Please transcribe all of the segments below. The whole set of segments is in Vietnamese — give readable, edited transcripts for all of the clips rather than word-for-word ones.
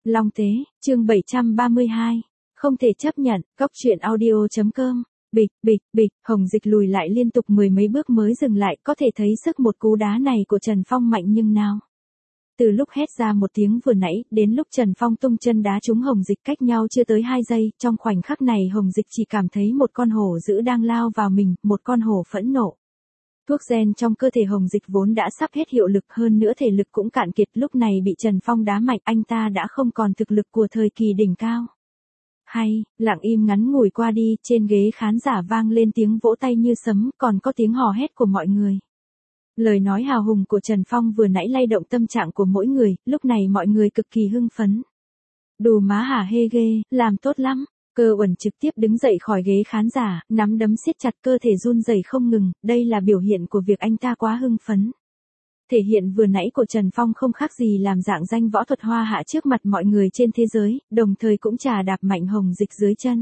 Long Tế, chương 732. Không thể chấp nhận, Cóc truyện audio.com. Bịch, bịch, bịch, Hồng Dịch lùi lại liên tục mười mấy bước mới dừng lại, có thể thấy sức một cú đá này của Trần Phong mạnh nhưng nào. Từ lúc hét ra một tiếng vừa nãy, đến lúc Trần Phong tung chân đá trúng Hồng Dịch cách nhau chưa tới 2 giây, trong khoảnh khắc này Hồng Dịch chỉ cảm thấy một con hổ dữ đang lao vào mình, một con hổ phẫn nộ. Thuốc gen trong cơ thể Hồng Dịch vốn đã sắp hết hiệu lực, hơn nữa thể lực cũng cạn kiệt, lúc này bị Trần Phong đá mạnh, anh ta đã không còn thực lực của thời kỳ đỉnh cao. Hay, lặng im ngắn ngủi qua đi, trên ghế khán giả vang lên tiếng vỗ tay như sấm, còn có tiếng hò hét của mọi người. Lời nói hào hùng của Trần Phong vừa nãy lay động tâm trạng của mỗi người, lúc này mọi người cực kỳ hưng phấn. Đù má hả hê ghê, làm tốt lắm. Cơ Uẩn trực tiếp đứng dậy khỏi ghế khán giả, nắm đấm siết chặt, cơ thể run rẩy không ngừng, đây là biểu hiện của việc anh ta quá hưng phấn. Thể hiện vừa nãy của Trần Phong không khác gì làm dạng danh võ thuật hoa hạ trước mặt mọi người trên thế giới, đồng thời cũng chà đạp mạnh Hồng Dịch dưới chân.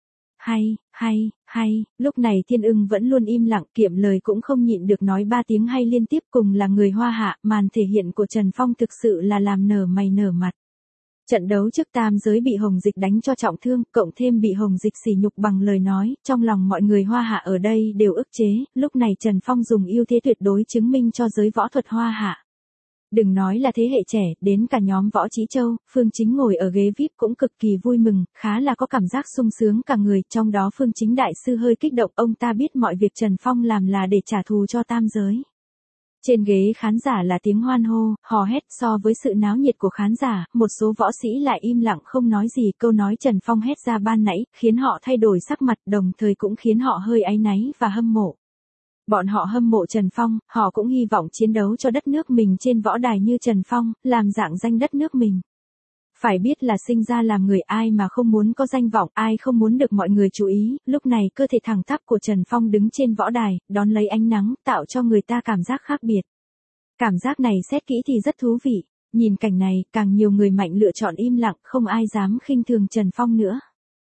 Hay, lúc này Thiên Ưng vẫn luôn im lặng, kiệm lời cũng không nhịn được nói 3 tiếng hay liên tiếp, cùng là người hoa hạ, màn thể hiện của Trần Phong thực sự là làm nở mày nở mặt. Trận đấu trước tam giới bị Hồng Dịch đánh cho trọng thương, cộng thêm bị Hồng Dịch sỉ nhục bằng lời nói, trong lòng mọi người hoa hạ ở đây đều ức chế, lúc này Trần Phong dùng ưu thế tuyệt đối chứng minh cho giới võ thuật hoa hạ. Đừng nói là thế hệ trẻ, đến cả nhóm Võ Chí Châu, Phương Chính ngồi ở ghế VIP cũng cực kỳ vui mừng, khá là có cảm giác sung sướng cả người, trong đó Phương Chính đại sư hơi kích động, ông ta biết mọi việc Trần Phong làm là để trả thù cho tam giới. Trên ghế khán giả là tiếng hoan hô, hò hét, so với sự náo nhiệt của khán giả, một số võ sĩ lại im lặng không nói gì, câu nói Trần Phong hét ra ban nãy, khiến họ thay đổi sắc mặt, đồng thời cũng khiến họ hơi áy náy và hâm mộ. Bọn họ hâm mộ Trần Phong, họ cũng hy vọng chiến đấu cho đất nước mình trên võ đài như Trần Phong, làm dạng danh đất nước mình. Phải biết là sinh ra làm người, ai mà không muốn có danh vọng, ai không muốn được mọi người chú ý, lúc này cơ thể thẳng tắp của Trần Phong đứng trên võ đài, đón lấy ánh nắng, tạo cho người ta cảm giác khác biệt. Cảm giác này xét kỹ thì rất thú vị, nhìn cảnh này, càng nhiều người mạnh lựa chọn im lặng, không ai dám khinh thường Trần Phong nữa.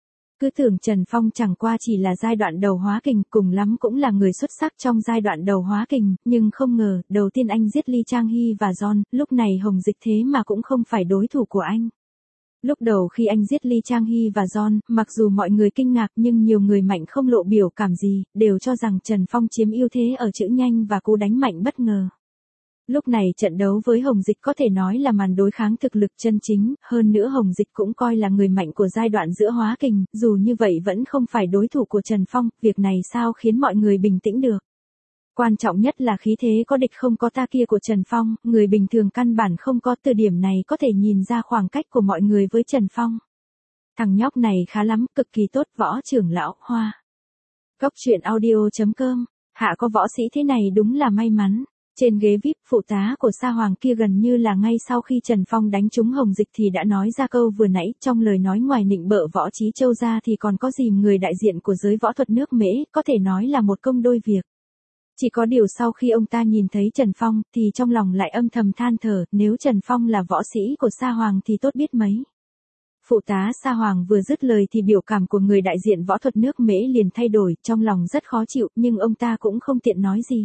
Cứ tưởng Trần Phong chẳng qua chỉ là giai đoạn đầu hóa kình, cùng lắm cũng là người xuất sắc trong giai đoạn đầu hóa kình, nhưng không ngờ, đầu tiên anh giết Lee Chang Hee và John, lúc này Hồng Dịch thế mà cũng không phải đối thủ của anh. Lúc đầu khi anh giết Lee Chang Hee và John, mặc dù mọi người kinh ngạc nhưng nhiều người mạnh không lộ biểu cảm gì, đều cho rằng Trần Phong chiếm ưu thế ở chữ nhanh và cú đánh mạnh bất ngờ. Lúc này trận đấu với Hồng Dịch có thể nói là màn đối kháng thực lực chân chính, hơn nữa Hồng Dịch cũng coi là người mạnh của giai đoạn giữa hóa kình, dù như vậy vẫn không phải đối thủ của Trần Phong, việc này sao khiến mọi người bình tĩnh được. Quan trọng nhất là khí thế có địch không có ta kia của Trần Phong, người bình thường căn bản không có, từ điểm này có thể nhìn ra khoảng cách của mọi người với Trần Phong. Thằng nhóc này khá lắm, cực kỳ tốt, võ trưởng lão, hoa. Cóc truyện audio.com, hạ có võ sĩ thế này đúng là may mắn. Trên ghế VIP, phụ tá của Sa Hoàng kia gần như là ngay sau khi Trần Phong đánh trúng Hồng Dịch thì đã nói ra câu vừa nãy, trong lời nói ngoài nịnh bợ Võ Chí Châu ra thì còn có dìm người đại diện của giới võ thuật nước Mễ, có thể nói là một công đôi việc. Chỉ có điều sau khi ông ta nhìn thấy Trần Phong, thì trong lòng lại âm thầm than thở, nếu Trần Phong là võ sĩ của Sa Hoàng thì tốt biết mấy. Phụ tá Sa Hoàng vừa dứt lời thì biểu cảm của người đại diện võ thuật nước Mễ liền thay đổi, trong lòng rất khó chịu, nhưng ông ta cũng không tiện nói gì.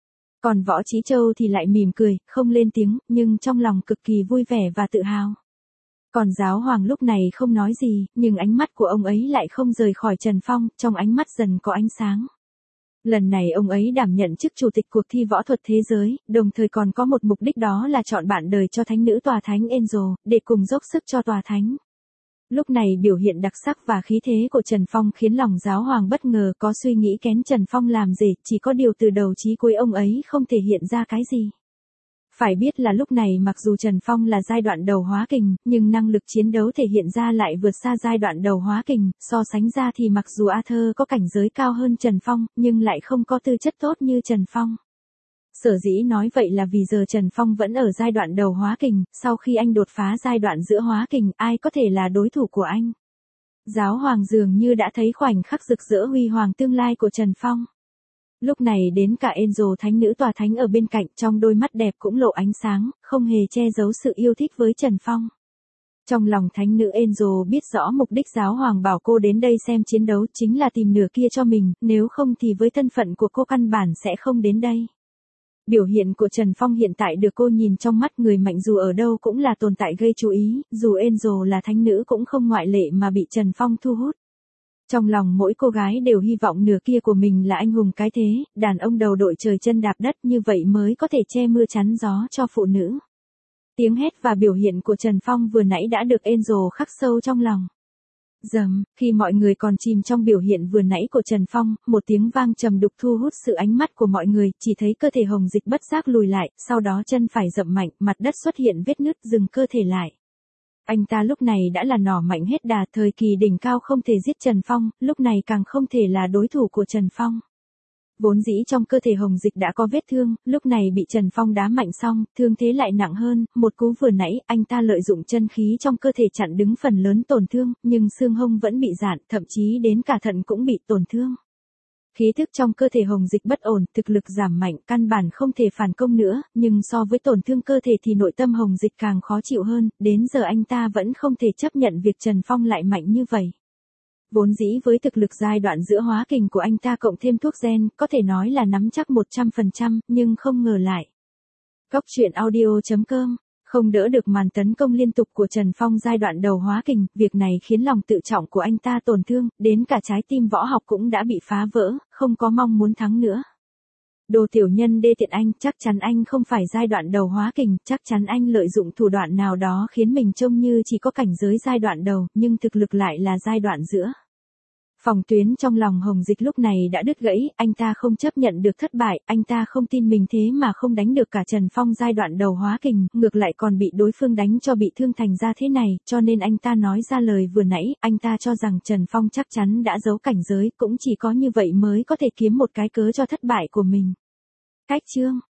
Còn Võ Chí Châu thì lại mỉm cười, không lên tiếng, nhưng trong lòng cực kỳ vui vẻ và tự hào. Còn Giáo Hoàng lúc này không nói gì, nhưng ánh mắt của ông ấy lại không rời khỏi Trần Phong, trong ánh mắt dần có ánh sáng. Lần này ông ấy đảm nhận chức chủ tịch cuộc thi võ thuật thế giới, đồng thời còn có một mục đích, đó là chọn bạn đời cho thánh nữ tòa thánh Angel, để cùng dốc sức cho tòa thánh. Lúc này biểu hiện đặc sắc và khí thế của Trần Phong khiến lòng Giáo Hoàng bất ngờ, có suy nghĩ kén Trần Phong làm gì, chỉ có điều từ đầu chí cuối ông ấy không thể hiện ra cái gì. Phải biết là lúc này mặc dù Trần Phong là giai đoạn đầu hóa kình, nhưng năng lực chiến đấu thể hiện ra lại vượt xa giai đoạn đầu hóa kình, so sánh ra thì mặc dù Arthur có cảnh giới cao hơn Trần Phong, nhưng lại không có tư chất tốt như Trần Phong. Sở dĩ nói vậy là vì giờ Trần Phong vẫn ở giai đoạn đầu hóa kình, sau khi anh đột phá giai đoạn giữa hóa kình, ai có thể là đối thủ của anh. Giáo Hoàng dường như đã thấy khoảnh khắc rực rỡ huy hoàng tương lai của Trần Phong. Lúc này đến cả Angel thánh nữ tòa thánh ở bên cạnh, trong đôi mắt đẹp cũng lộ ánh sáng, không hề che giấu sự yêu thích với Trần Phong. Trong lòng thánh nữ Angel biết rõ mục đích Giáo Hoàng bảo cô đến đây xem chiến đấu chính là tìm nửa kia cho mình, nếu không thì với thân phận của cô căn bản sẽ không đến đây. Biểu hiện của Trần Phong hiện tại được cô nhìn trong mắt người mạnh dù ở đâu cũng là tồn tại gây chú ý, dù Angel là thánh nữ cũng không ngoại lệ mà bị Trần Phong thu hút. Trong lòng mỗi cô gái đều hy vọng nửa kia của mình là anh hùng cái thế, đàn ông đầu đội trời chân đạp đất như vậy mới có thể che mưa chắn gió cho phụ nữ. Tiếng hét và biểu hiện của Trần Phong vừa nãy đã được Angel khắc sâu trong lòng. Dầm, khi mọi người còn chìm trong biểu hiện vừa nãy của Trần Phong, một tiếng vang trầm đục thu hút sự ánh mắt của mọi người, chỉ thấy cơ thể Hồng Dịch bất giác lùi lại, sau đó chân phải dậm mạnh, mặt đất xuất hiện vết nứt, dừng cơ thể lại. Anh ta lúc này đã là nỏ mạnh hết đà, thời kỳ đỉnh cao không thể giết Trần Phong, lúc này càng không thể là đối thủ của Trần Phong. Vốn dĩ trong cơ thể Hồng Dịch đã có vết thương, lúc này bị Trần Phong đá mạnh xong, thương thế lại nặng hơn, một cú vừa nãy, anh ta lợi dụng chân khí trong cơ thể chặn đứng phần lớn tổn thương, nhưng xương hông vẫn bị rạn, thậm chí đến cả thận cũng bị tổn thương. Khí thức trong cơ thể Hồng Dịch bất ổn, thực lực giảm mạnh, căn bản không thể phản công nữa, nhưng so với tổn thương cơ thể thì nội tâm Hồng Dịch càng khó chịu hơn, đến giờ anh ta vẫn không thể chấp nhận việc Trần Phong lại mạnh như vậy. Vốn dĩ với thực lực giai đoạn giữa hóa kình của anh ta cộng thêm thuốc gen, có thể nói là nắm chắc 100%, nhưng không ngờ lại. Góc truyện audio.com, không đỡ được màn tấn công liên tục của Trần Phong giai đoạn đầu hóa kình, việc này khiến lòng tự trọng của anh ta tổn thương, đến cả trái tim võ học cũng đã bị phá vỡ, không có mong muốn thắng nữa. Đồ tiểu nhân đê tiện anh, chắc chắn anh không phải giai đoạn đầu hóa kình, chắc chắn anh lợi dụng thủ đoạn nào đó khiến mình trông như chỉ có cảnh giới giai đoạn đầu, nhưng thực lực lại là giai đoạn giữa. Phòng tuyến trong lòng Hồng Dịch lúc này đã đứt gãy, anh ta không chấp nhận được thất bại, anh ta không tin mình thế mà không đánh được cả Trần Phong giai đoạn đầu hóa kình, ngược lại còn bị đối phương đánh cho bị thương thành ra thế này, cho nên anh ta nói ra lời vừa nãy, anh ta cho rằng Trần Phong chắc chắn đã giấu cảnh giới, cũng chỉ có như vậy mới có thể kiếm một cái cớ cho thất bại của mình. Cách chương